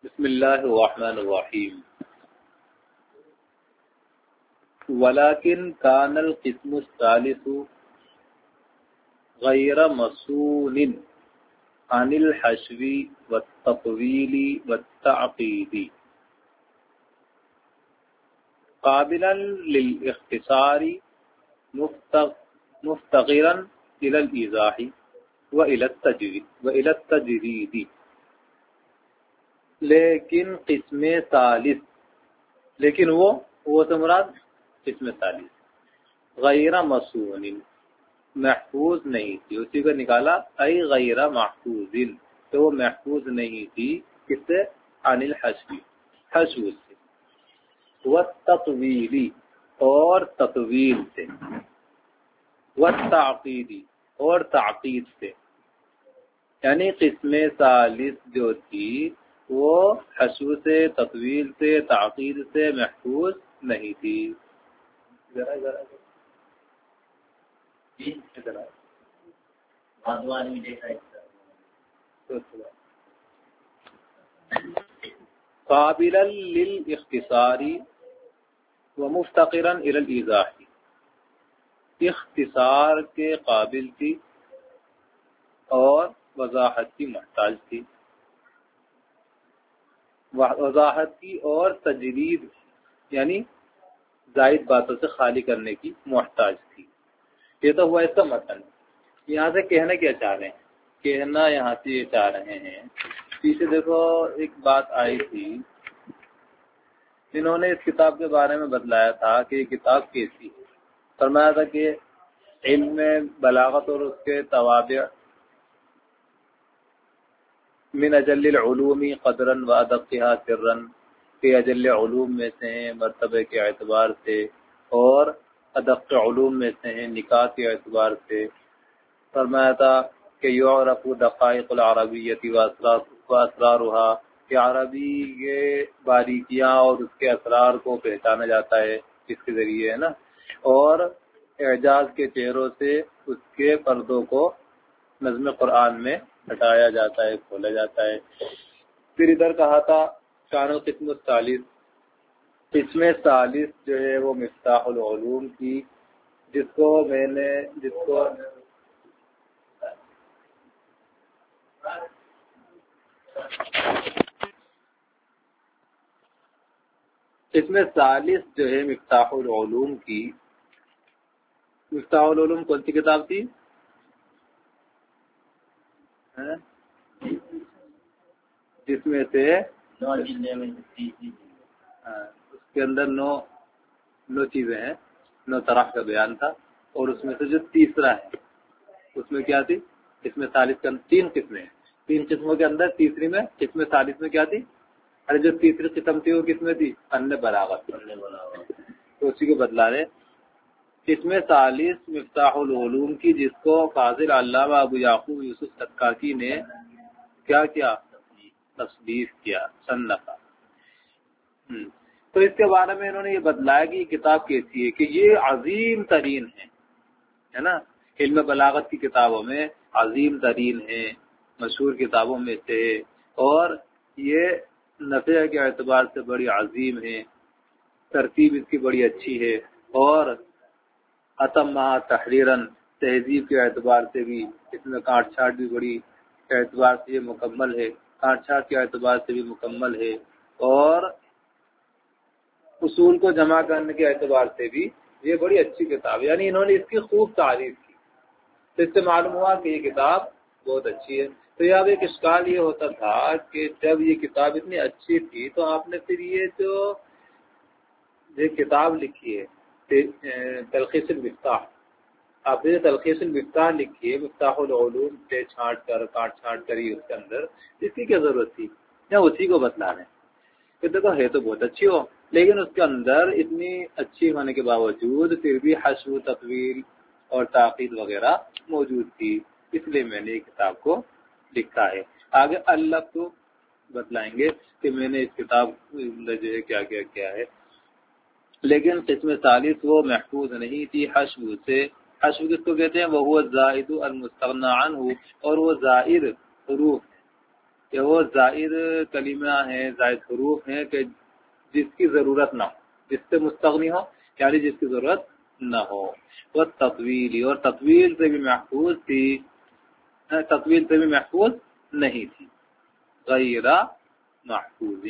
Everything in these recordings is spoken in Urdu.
بسم اللہ الرحمن الرحیم ولكن كان القسم الثالث غیر مسؤول عن الحشو والتطویل والتعقید قابلا للاختصار مفتقرا الى الايضاح والى التجرید. لیکن قسم ثالث، لیکن وہ سے مراد قسم ثالث غیر مسؤول، محفوظ نہیں تھی، اسی کو نکالا ای غیر محفوظ، تو وہ محفوظ نہیں تھی کس سے؟ عن الحشو، حشو سے، والتطویل اور تطویل سے، والتعقید اور تعقید سے. یعنی قسم ثالث جو تھی وہ حشو سے، تطویل سے، تعقید سے محفوظ نہیں تھی. قابلا للاختصار ومفتقرا الى الايضاح، اختصار کے قابل تھی اور وضاحت کی محتاج تھی، وضاحت کی اور تجرید یعنی زائد باتوں سے خالی کرنے کی محتاج تھی. یہ تو ہوا اس کا متن. یہاں سے کہنا کیا چاہ رہے ہیں؟ کہنا یہاں سے یہ چاہ رہے ہیں، پیچھے دیکھو ایک بات آئی تھی، انہوں نے اس کتاب کے بارے میں بتلایا تھا کہ یہ کتاب کیسی ہے. فرمایا تھا کہ علم میں بلاغت اور اس کے توابع من اجل العلوم قدرا و ادقها سرا، کہ اجل علوم میں سے ہیں مرتبے کے اعتبار سے، اور ادق علوم میں سے ہیں نکاح کے اعتبار سے. فرمایا تھا کہ یعرف دقائق العربیت و اسرارها، کہ عربی کے باریکیاں اور اس کے اسرار کو پہچانا جاتا ہے اس کے ذریعے، ہے نا، اور اعجاز کے چہروں سے اس کے پردوں کو نظم قرآن میں ہٹایا جاتا ہے، کھولا جاتا ہے. پھر ادھر کہا تھا کان القسم الثالث، قسم ثالث جو ہے وہ مفتاح العلوم کی، جس کو قسم ثالث جو ہے مفتاح العلوم کی. مفتاح العلوم کون سی کتاب تھی؟ جس میں سے اس کے اندر نو چیزیں ہیں، 9 طرح کا بیان تھا، اور اس میں سے جو تیسرا ہے اس میں کیا تھی؟ اس میں ثالث کا 3 قسمیں ہیں، 3 قسموں کے اندر تیسری میں قسم ثالث میں کیا تھی؟ ارے جو تیسری قسم تھی وہ کس میں تھی؟ فن بلاغت. تو اسی کو بتلا رہے قسم ثالث مفتاح العلوم کی، جس کو فاضل علامہ ابو یعقوب یوسف تکاکی نے کیا تصنیف کیا، صنفا. تو اس کے بارے میں انہوں نے یہ بتلایا کہ یہ کتاب کیسی ہے، کہ یہ عظیم ترین ہے نا، علم بلاغت کی کتابوں میں عظیم ترین ہے، مشہور کتابوں میں سے، اور یہ نفع کے اعتبار سے بڑی عظیم ہے، ترتیب اس کی بڑی اچھی ہے، اور اتمہ تحریراً، تہذیب کے اعتبار سے بھی اس میں کاٹ چھاٹ بھی بڑی اعتبار سے یہ مکمل ہے، کاٹ چھاٹ کے اعتبار سے بھی مکمل ہے، اور اصول کو جمع کرنے کے اعتبار سے بھی یہ بڑی اچھی کتاب ہے. یعنی انہوں نے اس کی خوب تعریف کی، تو اس سے معلوم ہوا کہ یہ کتاب بہت اچھی ہے. تو اب ایک اشکال یہ ہوتا تھا کہ جب یہ کتاب اتنی اچھی تھی تو آپ نے پھر یہ جو کتاب لکھی ہے تلخیص المفتاح، آپ نے تلخیص المفتاح لکھی ہے، مفتاح العلوم سے چھانٹ کر کاٹ چھانٹ کری اس کے اندر، اس کی کیا ضرورت تھی؟ یا اسی کو بتلا رہے ہیں کہ دیکھو ہے تو بہت اچھی ہو، لیکن اس کے اندر اتنی اچھی ہونے کے باوجود پھر بھی حشو، تطویل اور تعقید وغیرہ موجود تھی، اس لیے میں نے یہ کتاب کو لکھا ہے. آگے اللہ کو بتلائیں گے کہ میں نے اس کتاب جو ہے کیا کیا کیا ہے. لیکن قسم ثالث وہ محفوظ نہیں تھی حشو سے. حشو کس کو کہتے ہیں؟ وہ الزائد المستغنی عنہ، اور وہ زائد حروف کہ وہ زائد کلمہ ہیں، زائد حروف ہیں کہ جس کی ضرورت نہ ہو، جس سے مستغنی ہو، یعنی جس کی ضرورت نہ ہو. وہ تطویلی، اور تطویل سے بھی محفوظ تھی، تطویل سے بھی محفوظ نہیں تھی، غیر محفوظ.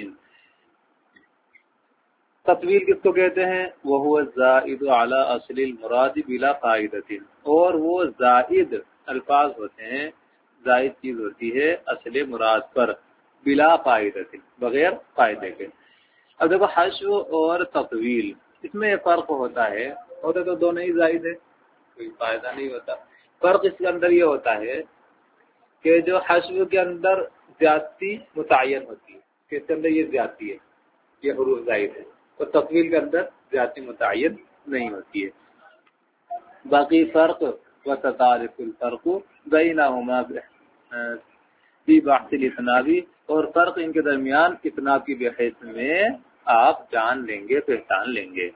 تطویل کس کو کہتے ہیں؟ وہ زائد علی اصل المراد بلا قاعدۃ، اور وہ زائد الفاظ ہوتے ہیں، زائد چیز ہوتی ہے اصل مراد پر، بلا قاعدۃ، بغیر قاعدے کے. اب دیکھو حشو اور تطویل، اس میں فرق ہوتا ہے، ہوتا تو دونوں ہی زائد ہے، کوئی فائدہ نہیں ہوتا. فرق اس کے اندر یہ ہوتا ہے کہ جو حشو کے اندر زیادتی متعین ہوتی ہے، کہ اس کے اندر یہ زیادتی ہے، یہ حروف زائد ہے، اور تطویل کے اندر زیادتی متعین نہیں ہوتی ہے. باقی فرق وتتعارف الفرق بینہما فی بحث الاتنابی، اور فرق ان کے درمیان اتناب کی بحث میں آپ جان لیں گے، پہچان لیں گے.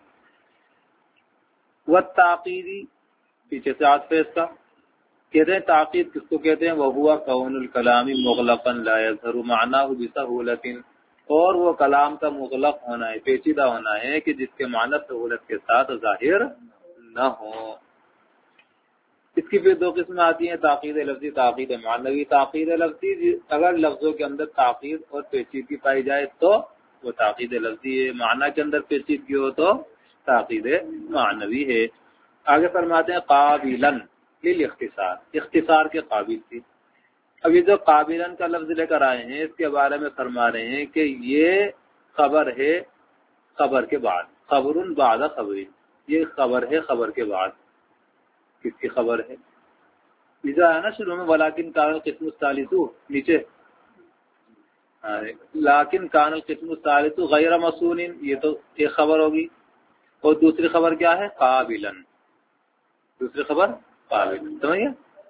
والتعقیدی، پیچھے سے عطف ہے اس کا، کہتے ہیں تعقید کس کو کہتے ہیں؟ وہو کون الکلام مغلقا لا یظہر معناہ بسہولۃ، اور وہ کلام کا مغلق ہونا ہے، پیچیدہ ہونا ہے کہ جس کے معنی سہولت کے ساتھ ظاہر نہ ہو. اس کی پھر دو قسمیں آتی ہیں، تعقید لفظی، تعقید معنوی. تعقید لفظی اگر لفظوں کے اندر تعقید اور پیچیدگی پائی جائے تو وہ تعقید لفظی ہے، معنی کے اندر پیچیدگی ہو تو تعقید معنوی ہے. آگے فرماتے ہیں قابلاً للاختصار، اختصار کے قابل تھی. اب یہ جو قابلاً کا لفظ لے کر آئے ہیں، اس کے بارے میں فرما رہے ہیں کہ یہ خبر ہے خبر کے بعد، خبر بعد خبر، یہ خبر ہے خبر کے بعد. کس کی خبر ہے؟ لذا ہے نا شروع میں ولیکن کان القسم الثالث، نیچے لیکن کان القسم الثالث غیر مسون، یہ تو ایک خبر ہوگی، اور دوسری خبر کیا ہے؟ قابلاً، دوسری خبر قابل. سمجھے؟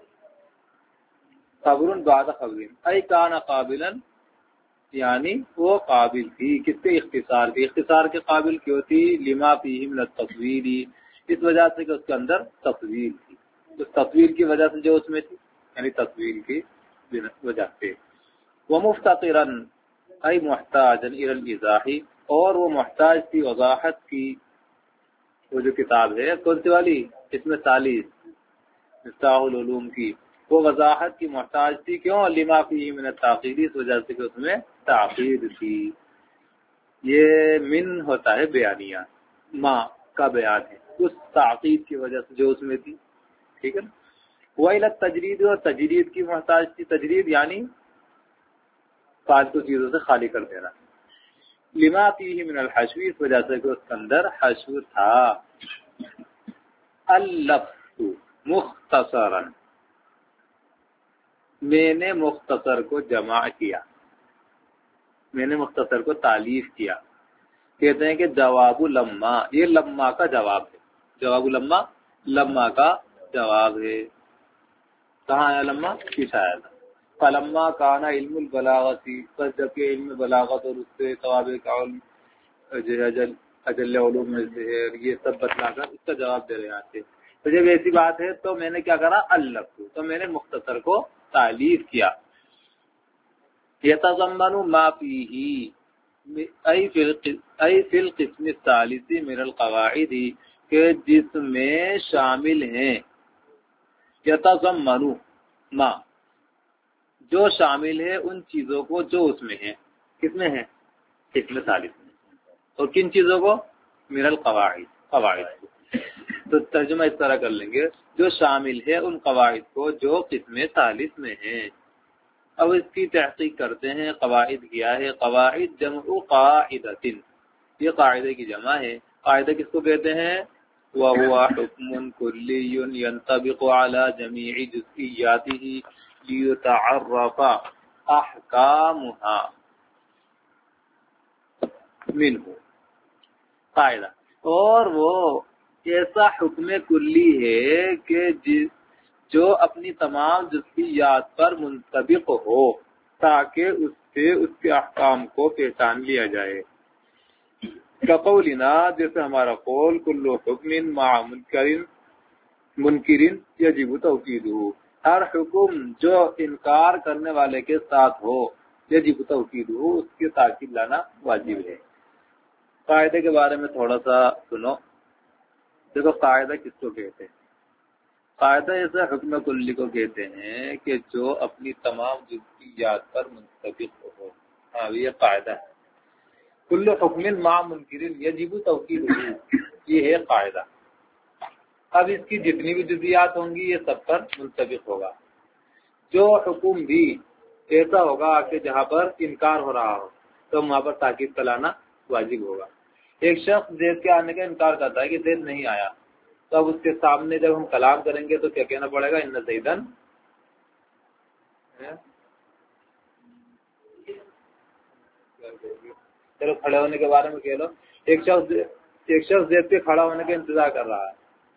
خبر بعد خبر، ای کان قابلاً، یعنی وہ قابل تھی کس کے؟ اختصار کی. اختصار کے قابل کیوں تھی؟ لما فیہ من التطویل، اس وجہ سے کہ اس کے اندر تطویل تھی، اس تطویل کی وجہ سے جو اس میں تھی، یعنی تطویل کی وجہ سے. ومفتقراً ای محتاجا الی الایضاح، اور وہ محتاج تھی وضاحت کی. وہ جو کتاب ہے کون سی والی؟ اس میں 40 مفتاح العلوم کی، وہ وضاحت کی محتاج تھی. کیوں؟ لما فیہ من التعقید، اس وجہ سے کہ اس میں تعقید تھی. یہ من ہوتا ہے بیانیہ، ما کا بیان ہے، اس تعقید کی وجہ سے جو اس میں تھی. ٹھیک ہے نا؟ وَإِلَى التَّجْرِيدِ، اور تجرید کی محتاج تھی. تجرید یعنی فالتو چیزوں سے خالی کر دینا. لما فیہ من الحشو، اس وجہ سے کہ اس کے اندر حشو تھا. اللفظ مختصرا، میں نے مختصر کو جمع کیا، میں نے مختصر کو تالیف کیا. کہتے ہیں کہ جواب لما، یہ لما کا جواب ہے. جواب لما، لما کا جواب ہے. کہاں آیا لما؟ پیچھے آیا تھا. فلما کانا علم البلاغتی، بس جبکہ علم بلاغت اور اس سے ثواب کا اجل علوم میں سے ہے، یہ سب بتلا کر اس کا جواب دے رہے ہیں. تو جب ایسی بات ہے تو میں نے کیا کرا؟ اللفظ، تو میں نے مختصر کو تالیف کیا. یتضمن ما فیہ ای فی القسم الثالث من القواعد، کہ جس میں شامل ہیں، یتضمن ما، جو شامل ہے ان چیزوں کو جو اس میں ہیں. کس میں ہیں؟ قسم ثالث میں. اور کن چیزوں کو؟ من القواعد، قواعد کو. تو ترجمہ اس طرح کر لیں گے، جو شامل ہے ان قواعد کو جو قسم ثالث میں ہیں. اب اس کی تحقیق کرتے ہیں. قواعد کیا ہے؟ قواعد جمع قاعدۃ، یہ قاعدے کی جمع ہے. قاعدہ کس کو کہتے ہیں؟ وَهُوَ حُكْمٌ كُلِّيٌّ يَنْطَبِقُ عَلَى جَمِيعِ جُزْئِيَّاتِهِ لِيُتَعَرَّفَ أَحْكَامُهَا مِنْهُ. قاعدہ، اور وہ ایسا حکم کلی ہے کہ جو اپنی تمام جزئیات پر منطبق ہو تاکہ اس سے اس کے احکام کو پہچان لیا جائے. کقولنا، جیسے ہمارا قول، کل حکم مع منکر یجب توقیدہ، ہر حکم جو انکار کرنے والے کے ساتھ ہو یجب توکید ہو، اس کے تاکید لانا واجب ہے۔ قاعدے کے بارے میں تھوڑا سا سنو۔ دیکھو قاعدہ کس کو کہتے ہیں؟ قاعدہ ایسا حکم کلی کو کہتے ہیں کہ جو اپنی تمام جزئیات پر منطبق ہو۔ ہاں یہ قاعدہ ہے، کل حکم مع منکر یجب توکید ہو، یہ ہے قاعدہ۔ اب اس کی جتنی بھی جزئیات ہوں گی یہ سب پر منطبق ہوگا۔ جو حکم بھی ایسا ہوگا کہ جہاں پر انکار ہو رہا ہو تو وہاں پر تاکید کلانا واجب ہوگا۔ ایک شخص زید کے آنے کا انکار کرتا ہے کہ زید نہیں آیا، تو اب اس کے سامنے جب ہم کلام کریں گے تو کیا کہنا پڑے گا؟ ان زیدن، چلو کھڑے ہونے کے بارے میں کہہ لو۔ ایک شخص زید کے کھڑا ہونے کا انتظار کر رہا ہے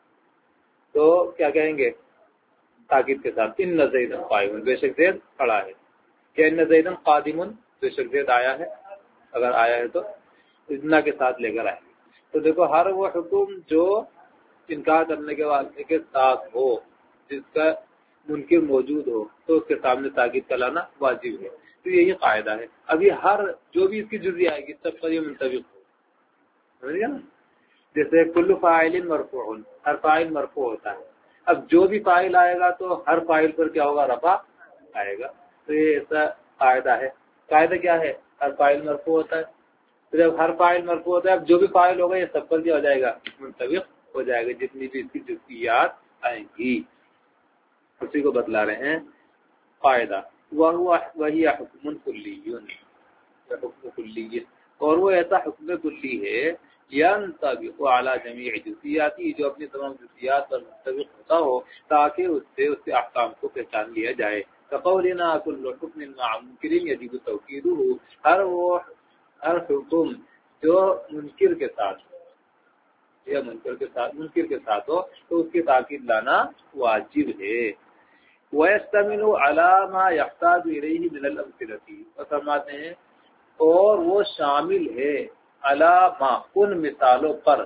تو کیا کہیں گے؟ تاکید کے ساتھ ان زیدن قائم، بے شک زید کھڑا ہے، کہ ان زیدن قادم، بے شک زید آیا ہے، اگر آیا ہے تو اتنا کے ساتھ لے کر آئے گے۔ تو دیکھو ہر وہ حکم جو انکار کرنے کے والے کے ساتھ ہو، جس کا منکر موجود ہو، تو اس کے سامنے تاکید کلانا واجب ہے۔ تو یہی قاعدہ ہے۔ ابھی ہر جو بھی اس کی جزئی آئے گی سب پر یہ منطبق ہو، سمجھ گیا نا؟ جیسے کل فاعل مرفوع، ہر فاعل مرفوع ہوتا ہے۔ اب جو بھی فاعل آئے گا تو ہر فاعل پر کیا ہوگا؟ رفع آئے گا۔ تو یہ ایسا قاعدہ ہے۔ قاعدہ کیا ہے؟ ہر فاعل مرفوع ہوتا ہے۔ تو جب ہر فاعل مرفوع ہوتا ہے، اب جو بھی فاعل ہوگا یہ سب پر کیا ہو جائے گا؟ منطبق ہو جائے گا، جتنی بھی اس کی جزئیات آئیں گی اسی کو بتلا رہے ہیں قاعدہ۔ وہی حکم کلی، حکم کلی، اور وہ ایسا حکم کلی ہے ینطبق علی جمیع جزئیاتی، جو اپنی تمام جزئیات پر منطبق ہوتا ہو تاکہ اس کے احکام کو پہچان لیا جائے۔ کقولنا کل حکم مع منکر یجب توکیدہ، ہر حکم جو منکر کے ساتھ یا منکر کے ساتھ ہو تو اس کی تاکید لانا واجب ہے۔ وَيَشْتَمِلُ عَلَى مَا يَحْتَاجُ إِلَيْهِ مِنَ الْأَمْثِلَةِ، اور فرماتے ہیں اور وہ شامل ہے علی ما، ان مثالوں پر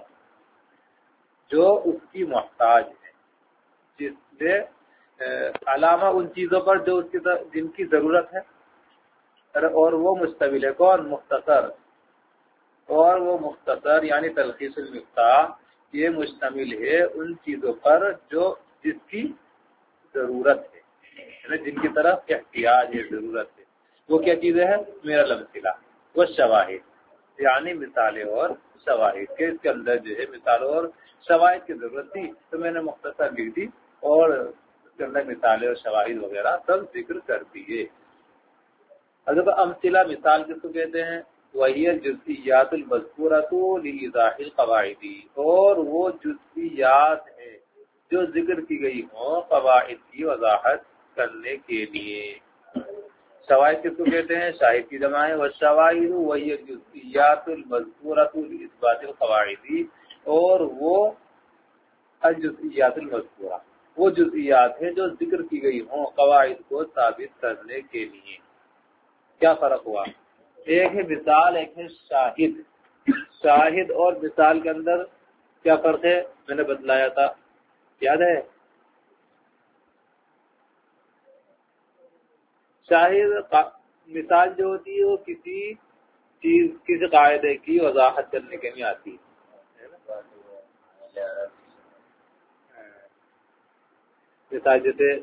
جو اس کی محتاج ہے، جس میں علامہ ان چیزوں پر جو اس کی جن کی ضرورت ہے، اور وہ مشتمل ہے کون؟ مختصر، اور وہ مختصر یعنی تلخیص المفتاح، یہ مشتمل ہے ان چیزوں پر جو جس کی ضرورت ہے، یعنی جن کی طرف احتیاج ہے، ضرورت ہے۔ وہ کیا چیزیں ہیں؟ میرا الامثلہ والشواہد، یعنی مثالیں اور شواہد، کے اس کے اندر جو ہے مثالوں اور شواہد کی ضرورت تھی تو میں نے مختصر لکھ دی، اور اس کے اندر مثالیں اور شواہد وغیرہ سب ذکر کر دیے۔ اگر امثلہ مثال کس کو کہتے ہیں؟ وہی الجزئیات المذکورۃ لایضاح القواعد، اور وہ جزئیات ہے جو ذکر کی گئی ہوں قواعد کی وضاحت کرنے کے لیے۔ شواہد کس کو کہتے ہیں؟ شاہد کی جمع ہے، والشواہد وہی الجزئیات المذکورۃ لاثبات القواعد، اور وہ الجزئیات المذکورہ وہ جزئیات ہیں جو ذکر کی گئی ہوں قواعد کو ثابت کرنے کے لیے۔ کیا فرق ہوا؟ ایک ہے مثال، ایک ہے شاہد۔ شاہد اور مثال کے اندر کیا فرق ہے؟ میں نے بتلایا تھا، یاد ہے؟ شاہد مثال جو ہوتی ہے وہ کسی چیز، کسی قاعدے کی وضاحت کرنے کے لیے آتی ہے۔ مثال جیسے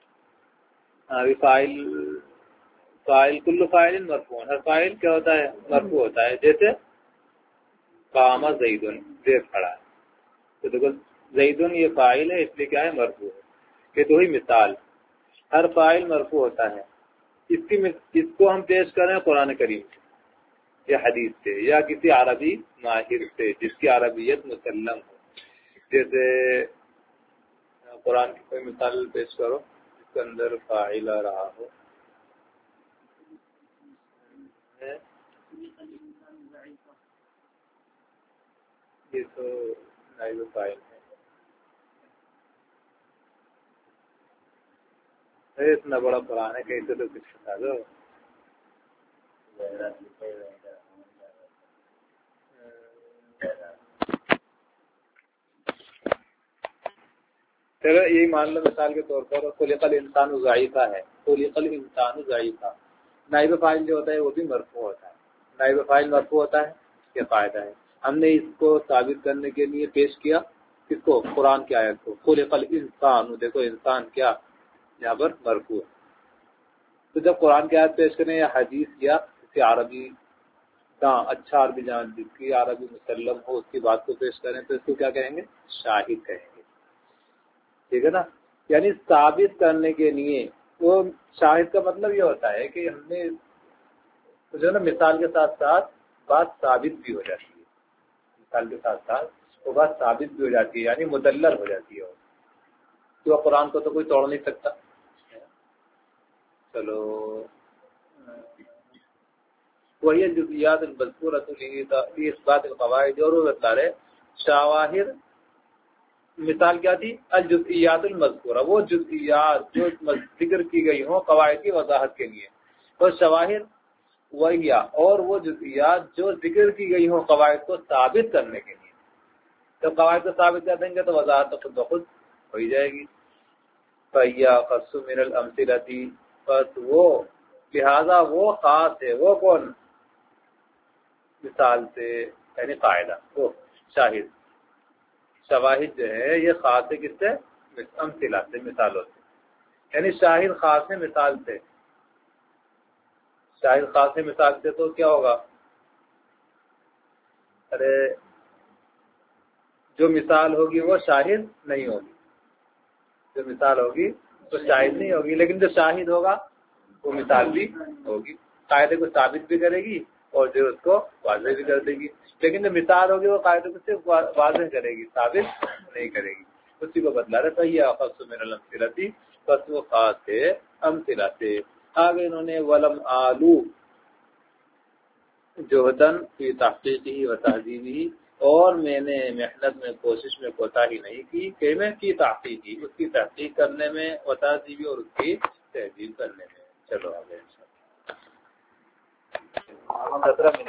فاعل کل فاعل مرفوع، ہر فاعل کیا ہوتا ہے؟ مرفوع ہوتا ہے۔ جیسے قام زیدن، زید کھڑا ہے، تو دیکھو زیدن یہ فاعل ہے، اس لیے کیا ہے؟ مرفوع ہے۔ کہ تو ہی مثال، ہر فاعل مرفوع ہوتا ہے۔ اس کو ہم پیش کریں قرآن کریم سے یا حدیث سے یا کسی عربی ماہر سے جس کی عربیت مسلم ہو۔ جیسے قرآن کی کوئی مثال پیش کرو جس کے اندر فاعل آ رہا ہو۔ یہ تو نائب فاعل ہے، اتنا بڑا قرآن ہے، کہیں سے تو کچھ بتا دو۔ چلو یہی مان لو مثال کے طور پر خلق الانسان ضعیفا ہے، خلق الانسان ضعیفا، نائب فاعل جو ہوتا ہے وہ بھی مرفوع ہوتا ہے. نائب فاعل مرفوع ہوتا ہے، یہ قاعدہ ہے. ہم نے اس کو ثابت کرنے کے لیے پیش کیا کس کو؟ قرآن کی آیت کو، خلق الانسان. دیکھو انسان کیا یہاں پر مرفوع ہے. تو جب قرآن کی آیت پیش کریں یا حدیث یا کسی عربی اچھا عربی جان جس کی عربی مسلم ہو اس کی بات کو پیش کریں تو اس کو کیا کہیں گے؟ شاہد کہیں گے. ٹھیک ہے نا؟ یعنی ثابت کرنے کے لیے وہ شاہد کا مطلب یہ ہوتا ہے کہ ہم نے جو ہے نا مثال کے ساتھ ساتھ بات ثابت بھی ہو جاتی ہے. مثال کے ساتھ ساتھ وہ بات ثابت بھی ہو جاتی ہے، یعنی مدلل ہو جاتی ہے. تو قرآن کو تو کوئی توڑ نہیں سکتا. چلو وہی جزئیات المذکورۃ فی اثبات القواعد. اور وہ بتا رہے شواہد مثال کیا تھی؟ الجزئیات المذکورہ، وہ جزئیات جو ذکر کی گئی ہوں قواعد کی وضاحت کے لیے. اور شواہد وہی، اور وہ جزئیات جو ذکر کی گئی ہوں قواعد کو ثابت کرنے کے لیے. جب قواعد کو ثابت کر دیں گے تو وضاحت تو خود بخود ہو ہی جائے گی. فَيَا خَصُّ مِنَ الْأَمْثِلَةِ، بس وہ لہذا وہ خاص ہے. وہ کون؟ مثال سے، یعنی قاعدہ. وہ شاہد شواہد جو ہے یہ خاص ہے کس سے؟ امثلہ سے، مثالوں سے. یعنی شاہد خاص ہے مثال سے. شاہد خاص ہے مثال سے تو کیا ہوگا؟ ارے جو مثال ہوگی وہ شاہد نہیں ہوگی. جو مثال ہوگی تو شاہد نہیں ہوگی، لیکن جو شاہد ہوگا وہ مثال بھی ہوگی. قاعدے کو ثابت بھی کرے گی اور جو اس کو واضح بھی کر دے گی. لیکن جو مثال ہوگی وہ قاعدے کو صرف واضح کرے گی، ثابت نہیں کرے گی. اسی کو بدلا رہتا ہے یہ خاص من الامثلۃ، بس وہ خاص ہے امثلہ سے. آگے انہوں نے ولم آلو جہدن فی تحقیقی و تہذیبی، اور میں نے محنت میں کوشش میں کوتاہی نہیں کی کہ میں کی تحقیقی، اس کی تحقیق کرنے میں، و تہذیبی اور اس کی تہذیب کرنے میں. چلو آگے 17 منٹ